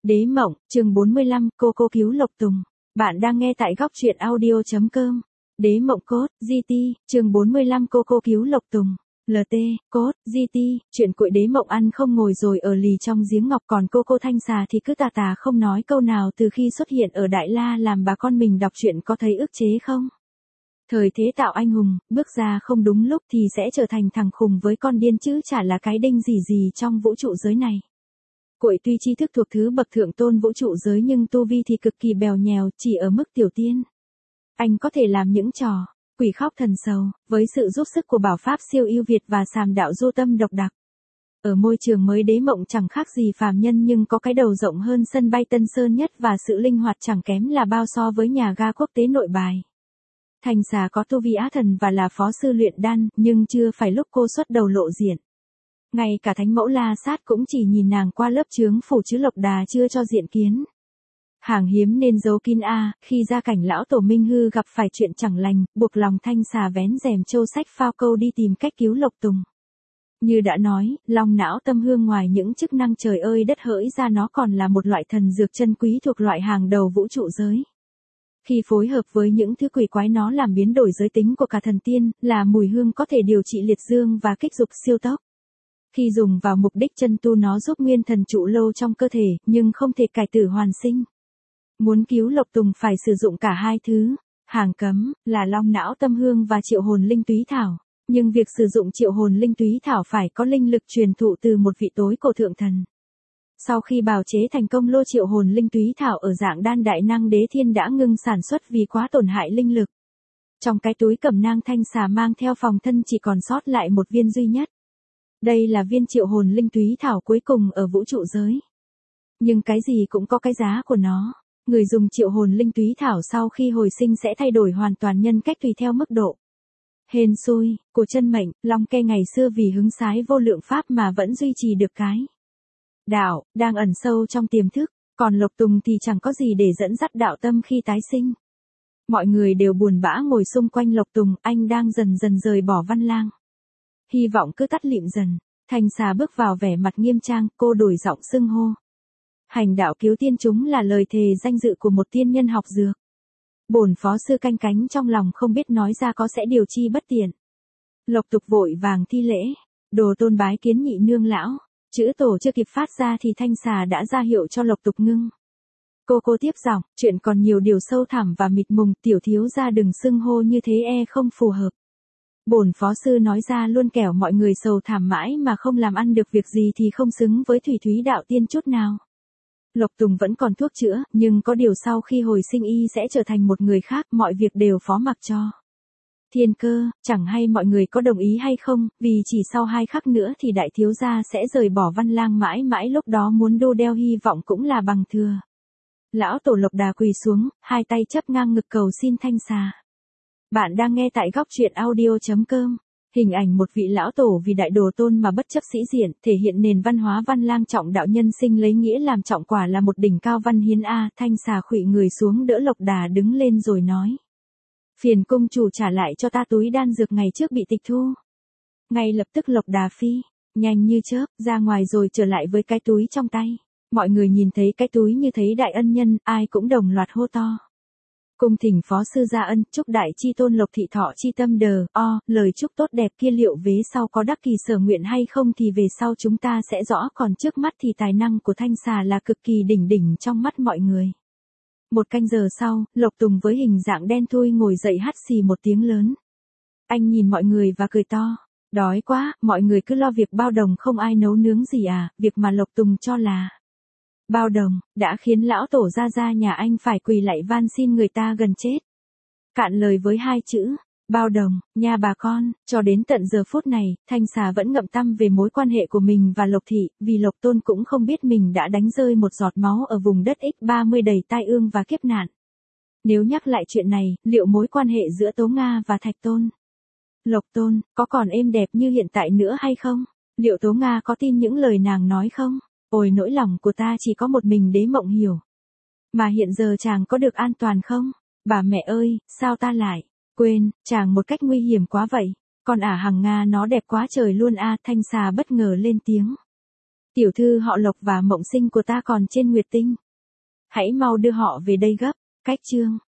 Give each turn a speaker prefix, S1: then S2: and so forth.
S1: Đế mộng, chương 45, cô cứu Lộc Tùng. Bạn đang nghe tại góc truyện audio.com. Đế mộng cốt, GT, chương 45 cô cứu Lộc Tùng. LT, cốt, GT, chuyện cuội đế mộng ăn không ngồi rồi ở lì trong giếng ngọc, còn cô Thanh Xà thì cứ tà tà không nói câu nào. Từ khi xuất hiện ở Đại La làm bà con mình đọc truyện có thấy ức chế không? Thời thế tạo anh hùng, bước ra không đúng lúc thì sẽ trở thành thằng khùng với con điên chứ chả là cái đinh gì trong vũ trụ giới này. Cuội tuy tri thức thuộc thứ bậc thượng tôn vũ trụ giới nhưng tu vi thì cực kỳ bèo nhèo, chỉ ở mức tiểu tiên. Anh có thể làm những trò quỷ khóc thần sầu, với sự giúp sức của bảo pháp siêu ưu việt và sàm đạo du tâm độc đặc. Ở môi trường mới đế mộng chẳng khác gì phàm nhân nhưng có cái đầu rộng hơn sân bay Tân Sơn Nhất và sự linh hoạt chẳng kém là bao so với nhà ga quốc tế Nội Bài. Thanh Xà có tu vi á thần và là phó sư luyện đan, nhưng chưa phải lúc cô xuất đầu lộ diện. Ngay cả thánh mẫu La Sát cũng chỉ nhìn nàng qua lớp chướng phủ chứ Lộc Đà chưa cho diện kiến. Hàng hiếm nên giấu kín khi ra cảnh lão tổ Minh Hư gặp phải chuyện chẳng lành, buộc lòng Thanh Xà vén rèm châu sách phao câu đi tìm cách cứu Lộc Tùng. Như đã nói, long não tâm hương ngoài những chức năng trời ơi đất hỡi ra nó còn là một loại thần dược chân quý thuộc loại hàng đầu vũ trụ giới. Khi phối hợp với những thứ quỷ quái nó làm biến đổi giới tính của cả thần tiên, là mùi hương có thể điều trị liệt dương và kích dục siêu tốc. Khi dùng vào mục đích chân tu nó giúp nguyên thần trụ lâu trong cơ thể, nhưng không thể cải tử hoàn sinh. Muốn cứu Lộc Tùng phải sử dụng cả hai thứ. Hàng cấm, là long não tâm hương và triệu hồn linh túy thảo. Nhưng việc sử dụng triệu hồn linh túy thảo phải có linh lực truyền thụ từ một vị tối cổ thượng thần. Sau khi bào chế thành công lô triệu hồn linh túy thảo ở dạng đan đại năng đế thiên đã ngưng sản xuất vì quá tổn hại linh lực. Trong cái túi cẩm nang Thanh Xà mang theo phòng thân chỉ còn sót lại một viên duy nhất. Đây là viên triệu hồn linh túy thảo cuối cùng ở vũ trụ giới. Nhưng cái gì cũng có cái giá của nó. Người dùng triệu hồn linh túy thảo sau khi hồi sinh sẽ thay đổi hoàn toàn nhân cách tùy theo mức độ hên xui của chân mệnh. Long Ke ngày xưa vì hứng sái vô lượng pháp mà vẫn duy trì được cái đạo đang ẩn sâu trong tiềm thức, còn Lộc Tùng thì chẳng có gì để dẫn dắt đạo tâm khi tái sinh. Mọi người đều buồn bã ngồi xung quanh Lộc Tùng, anh đang dần dần rời bỏ Văn Lang. Hy vọng cứ tắt lịm dần. Thanh Xà bước vào vẻ mặt nghiêm trang, cô đổi giọng xưng hô. Hành đạo cứu tiên chúng là lời thề danh dự của một tiên nhân học dược. Bổn phó sư canh cánh trong lòng không biết nói ra có sẽ điều chi bất tiện. Lộc Tục vội vàng thi lễ. Đồ tôn bái kiến nhị nương lão. Chữ tổ chưa kịp phát ra thì Thanh Xà đã ra hiệu cho Lộc Tục ngưng. Cô tiếp giọng, chuyện còn nhiều điều sâu thẳm và mịt mùng, tiểu thiếu gia đừng xưng hô như thế không phù hợp. Bổn phó sư nói ra luôn kẻo mọi người sầu thảm mãi mà không làm ăn được việc gì thì không xứng với thủy thúy đạo tiên chút nào. Lộc Tùng vẫn còn thuốc chữa, nhưng có điều sau khi hồi sinh y sẽ trở thành một người khác, mọi việc đều phó mặc cho thiên cơ. Chẳng hay mọi người có đồng ý hay không, vì chỉ sau 2 khắc nữa thì đại thiếu gia sẽ rời bỏ Văn Lang mãi mãi, lúc đó muốn đô đeo hy vọng cũng là bằng thừa. Lão tổ Lộc Đà quỳ xuống, hai tay chấp ngang ngực cầu xin Thanh Xà. Bạn đang nghe tại góc truyện audio.com. Hình ảnh một vị lão tổ vì đại đồ tôn mà bất chấp sĩ diện, thể hiện nền văn hóa Văn Lang trọng đạo nhân sinh lấy nghĩa làm trọng, quả là một đỉnh cao văn hiến Thanh Xà khuỵu người xuống đỡ Lộc Đà đứng lên rồi nói. Phiền cung chủ trả lại cho ta túi đan dược ngày trước bị tịch thu. Ngay lập tức Lộc Đà phi nhanh như chớp ra ngoài rồi trở lại với cái túi trong tay. Mọi người nhìn thấy cái túi như thấy đại ân nhân, ai cũng đồng loạt hô to. Cung thỉnh phó sư gia ân, chúc đại chi tôn Lộc thị thọ chi tâm lời chúc tốt đẹp kia liệu vế sau có đắc kỳ sở nguyện hay không thì về sau chúng ta sẽ rõ, còn trước mắt thì tài năng của Thanh Xà là cực kỳ đỉnh trong mắt mọi người. 1 canh giờ sau, Lộc Tùng với hình dạng đen thui ngồi dậy hắt xì một tiếng lớn. Anh nhìn mọi người và cười to. Đói quá, mọi người cứ lo việc bao đồng không ai nấu nướng gì việc mà Lộc Tùng cho là bao đồng, đã khiến lão tổ gia nhà anh phải quỳ lạy van xin người ta gần chết. Cạn lời với 2 chữ, bao đồng, nha bà con. Cho đến tận giờ phút này, Thanh Xà vẫn ngậm tăm về mối quan hệ của mình và Lộc thị, vì Lộc Tôn cũng không biết mình đã đánh rơi một giọt máu ở vùng đất X30 đầy tai ương và kiếp nạn. Nếu nhắc lại chuyện này, liệu mối quan hệ giữa Tố Nga và Thạch Tôn, Lộc Tôn, có còn êm đẹp như hiện tại nữa hay không? Liệu Tố Nga có tin những lời nàng nói không? Ôi nỗi lòng của ta chỉ có một mình đế mộng hiểu. Mà hiện giờ chàng có được an toàn không? Bà mẹ ơi, sao ta lại quên chàng một cách nguy hiểm quá vậy? Con Hằng Nga nó đẹp quá trời luôn Thanh Xà bất ngờ lên tiếng. Tiểu thư họ Lộc và mộng sinh của ta còn trên Nguyệt Tinh. Hãy mau đưa họ về đây gấp. Cách chương